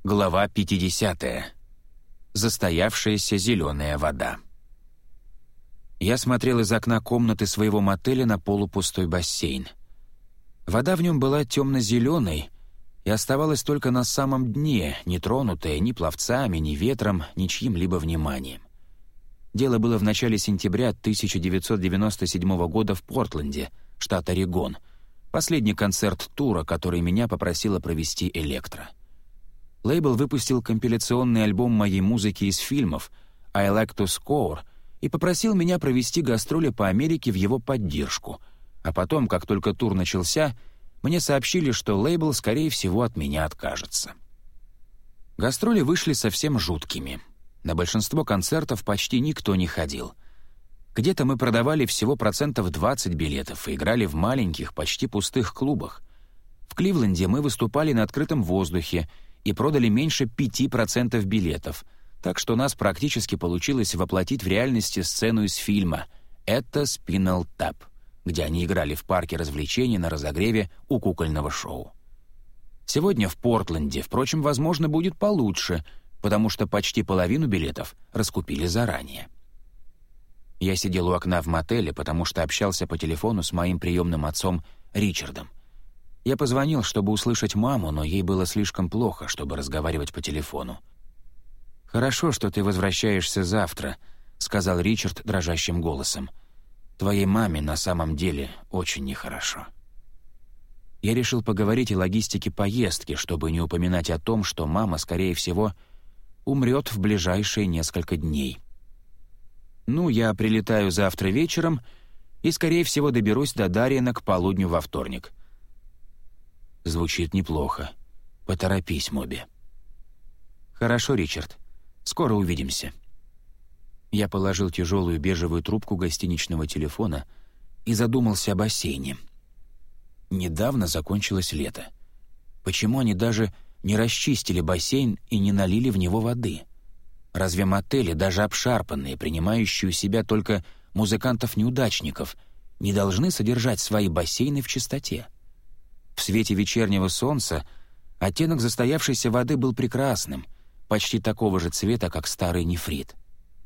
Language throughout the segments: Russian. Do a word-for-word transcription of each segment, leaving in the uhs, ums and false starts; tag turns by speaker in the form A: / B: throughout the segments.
A: Глава пятидесятая. Застоявшаяся зеленая вода. Я смотрел из окна комнаты своего мотеля на полупустой бассейн. Вода в нем была темно-зеленой и оставалась только на самом дне, не тронутая ни пловцами, ни ветром, ни чьим-либо вниманием. Дело было в начале сентября тысяча девятьсот девяносто седьмого года в Портленде, штат Орегон, последний концерт тура, который меня попросила провести «Электро». Лейбл выпустил компиляционный альбом моей музыки из фильмов «I Like to Score» и попросил меня провести гастроли по Америке в его поддержку, а потом, как только тур начался, мне сообщили, что лейбл, скорее всего, от меня откажется. Гастроли вышли совсем жуткими. На большинство концертов почти никто не ходил. Где-то мы продавали всего процентов двадцать билетов и играли в маленьких, почти пустых клубах. В Кливленде мы выступали на открытом воздухе и продали меньше пяти процентов билетов, так что у нас практически получилось воплотить в реальности сцену из фильма «Это Spinal Tap», где они играли в парке развлечений на разогреве у кукольного шоу. Сегодня в Портленде, впрочем, возможно, будет получше, потому что почти половину билетов раскупили заранее. Я сидел у окна в мотеле, потому что общался по телефону с моим приемным отцом Ричардом. Я позвонил, чтобы услышать маму, но ей было слишком плохо, чтобы разговаривать по телефону. «Хорошо, что ты возвращаешься завтра», — сказал Ричард дрожащим голосом. «Твоей маме на самом деле очень нехорошо». Я решил поговорить о логистике поездки, чтобы не упоминать о том, что мама, скорее всего, умрет в ближайшие несколько дней. «Ну, я прилетаю завтра вечером и, скорее всего, доберусь до Дариена к полудню во вторник». «Звучит неплохо. Поторопись, Моби». «Хорошо, Ричард. Скоро увидимся». Я положил тяжелую бежевую трубку гостиничного телефона и задумался о бассейне. Недавно закончилось лето. Почему они даже не расчистили бассейн и не налили в него воды? Разве мотели, даже обшарпанные, принимающие у себя только музыкантов-неудачников, не должны содержать свои бассейны в чистоте? В свете вечернего солнца оттенок застоявшейся воды был прекрасным, почти такого же цвета, как старый нефрит.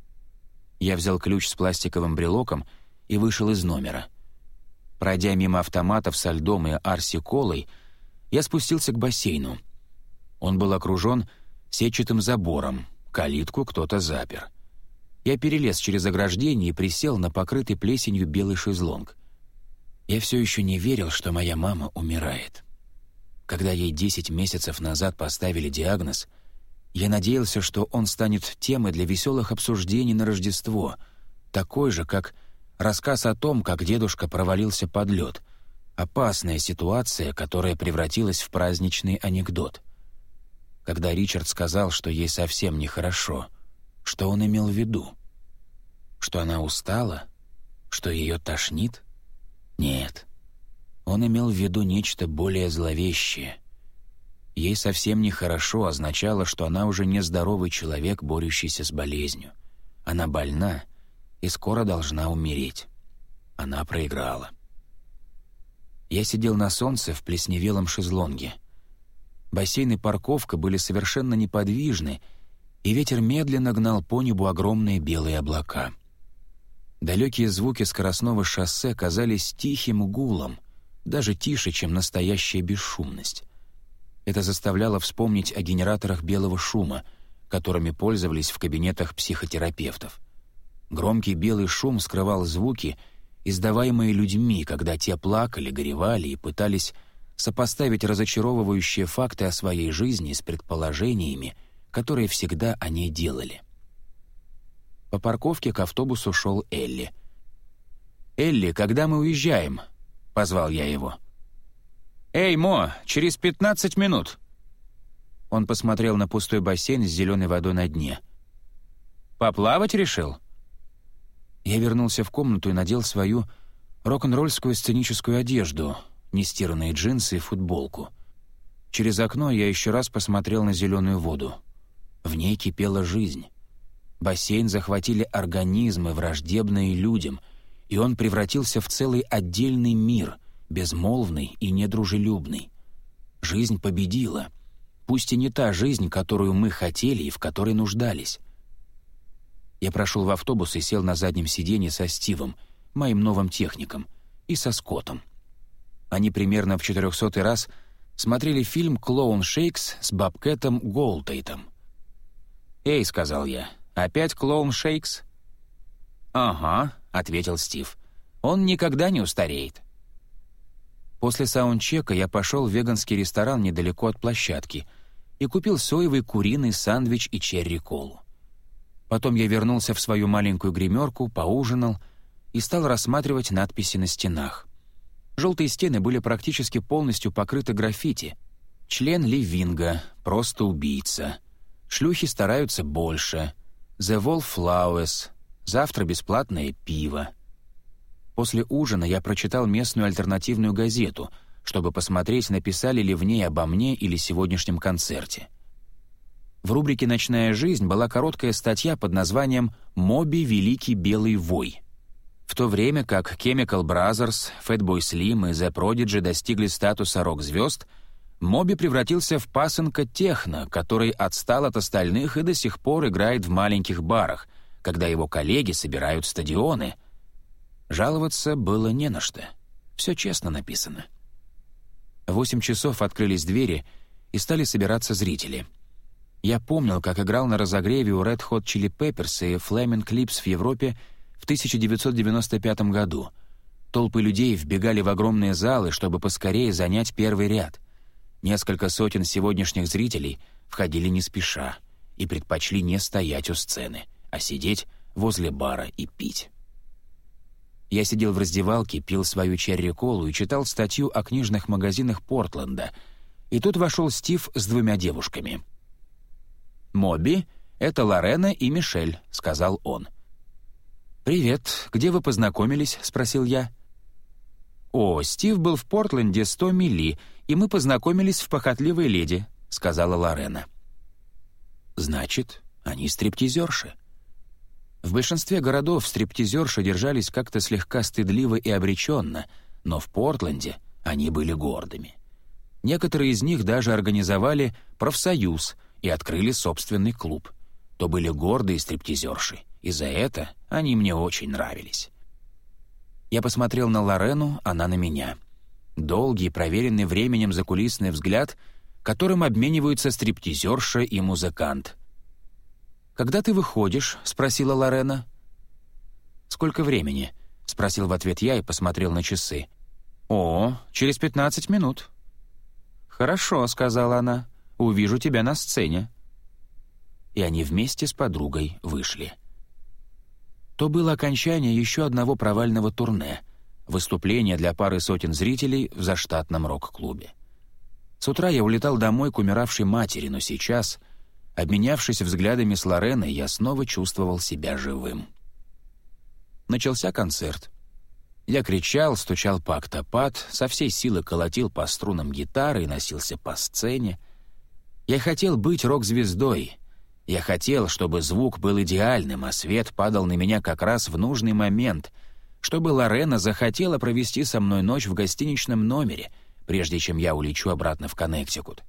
A: Я взял ключ с пластиковым брелоком и вышел из номера. Пройдя мимо автоматов со льдом и арси-колой, я спустился к бассейну. Он был окружен сетчатым забором, калитку кто-то запер. Я перелез через ограждение и присел на покрытый плесенью белый шезлонг. Я все еще не верил, что моя мама умирает. Когда ей десять месяцев назад поставили диагноз, я надеялся, что он станет темой для веселых обсуждений на Рождество, такой же, как рассказ о том, как дедушка провалился под лед, опасная ситуация, которая превратилась в праздничный анекдот. Когда Ричард сказал, что ей совсем нехорошо, что он имел в виду? Что она устала? Что ее тошнит? Нет, он имел в виду нечто более зловещее. Ей совсем нехорошо означало, что она уже нездоровый человек, борющийся с болезнью. Она больна и скоро должна умереть. Она проиграла. Я сидел на солнце в плесневелом шезлонге. Бассейн и парковка были совершенно неподвижны, и ветер медленно гнал по небу огромные белые облака. Далекие звуки скоростного шоссе казались тихим гулом, даже тише, чем настоящая бесшумность. Это заставляло вспомнить о генераторах белого шума, которыми пользовались в кабинетах психотерапевтов. Громкий белый шум скрывал звуки, издаваемые людьми, когда те плакали, горевали и пытались сопоставить разочаровывающие факты о своей жизни с предположениями, которые всегда о ней делали. По парковке к автобусу шел Элли. «Элли, когда мы уезжаем?» — позвал я его. «Эй, Мо, через пятнадцать минут!» Он посмотрел на пустой бассейн с зеленой водой на дне. «Поплавать решил?» Я вернулся в комнату и надел свою рок-н-ролльскую сценическую одежду, нестиранные джинсы и футболку. Через окно я еще раз посмотрел на зеленую воду. В ней кипела жизнь. Бассейн захватили организмы, враждебные людям, и он превратился в целый отдельный мир, безмолвный и недружелюбный. Жизнь победила. пусть и не та жизнь, которую мы хотели и в которой нуждались. Я прошел в автобус и сел на заднем сиденье со Стивом, моим новым техником, и со Скоттом. Они примерно в четырехсотый раз смотрели фильм «Клоун Шейкс» с Бобкэтом Голдтейтом. «Эй», — сказал я, — «опять клоун Шейкс?» «Ага», — ответил Стив, — «он никогда не устареет». После саундчека я пошел в веганский ресторан недалеко от площадки и купил соевый куриный сэндвич и черри-колу. Потом я вернулся в свою маленькую гримерку, поужинал и стал рассматривать надписи на стенах. Желтые стены были практически полностью покрыты граффити. «Член Ливинга», «Просто убийца», «Шлюхи стараются больше», «The Wallflowers», «Завтра бесплатное пиво». После ужина я прочитал местную альтернативную газету, чтобы посмотреть, написали ли в ней обо мне или сегодняшнем концерте. В рубрике «Ночная жизнь» была короткая статья под названием «Моби. Великий белый вой». В то время как Chemical Brothers, Fatboy Slim и The Prodigy достигли статуса рок-звезд, Моби превратился в пасынка техно, который отстал от остальных и до сих пор играет в маленьких барах, когда его коллеги собирают стадионы. Жаловаться было не на что. Все честно написано. В восемь часов открылись двери, и стали собираться зрители. Я помнил, как играл на разогреве у Red Hot Chili Peppers и Flaming Lips в Европе в тысяча девятьсот девяносто пятом году. Толпы людей вбегали в огромные залы, чтобы поскорее занять первый ряд. Несколько сотен сегодняшних зрителей входили не спеша и предпочли не стоять у сцены, а сидеть возле бара и пить. Я сидел в раздевалке, пил свою черри-колу и читал статью о книжных магазинах Портленда, и тут вошел Стив с двумя девушками. «Моби — это Лорена и Мишель», — сказал он. «Привет, где вы познакомились?» — спросил я. «О, Стив был в Портленде сто мили, и мы познакомились в «Похотливой леди», — сказала Лорена. «Значит, они стриптизерши». В большинстве городов стриптизерши держались как-то слегка стыдливо и обреченно, но в Портленде они были гордыми. Некоторые из них даже организовали профсоюз и открыли собственный клуб. То были гордые стриптизерши, и за это они мне очень нравились. Я посмотрел на Лорену, она на меня. Долгий, проверенный временем закулисный взгляд, которым обмениваются стриптизерша и музыкант. «Когда ты выходишь?» — спросила Лорена. «Сколько времени?» — спросил в ответ я и посмотрел на часы. «О, через пятнадцать минут». «Хорошо», — сказала она, — «увижу тебя на сцене». И они вместе с подругой вышли. То было окончание еще одного провального турне — выступление для пары сотен зрителей в заштатном рок-клубе. С утра я улетал домой к умиравшей матери, но сейчас, обменявшись взглядами с Лореной, я снова чувствовал себя живым. Начался концерт. Я кричал, стучал по октопад, со всей силы колотил по струнам гитары и носился по сцене. Я хотел быть рок-звездой. Я хотел, чтобы звук был идеальным, а свет падал на меня как раз в нужный момент, чтобы Лорена захотела провести со мной ночь в гостиничном номере, прежде чем я улечу обратно в Коннектикут.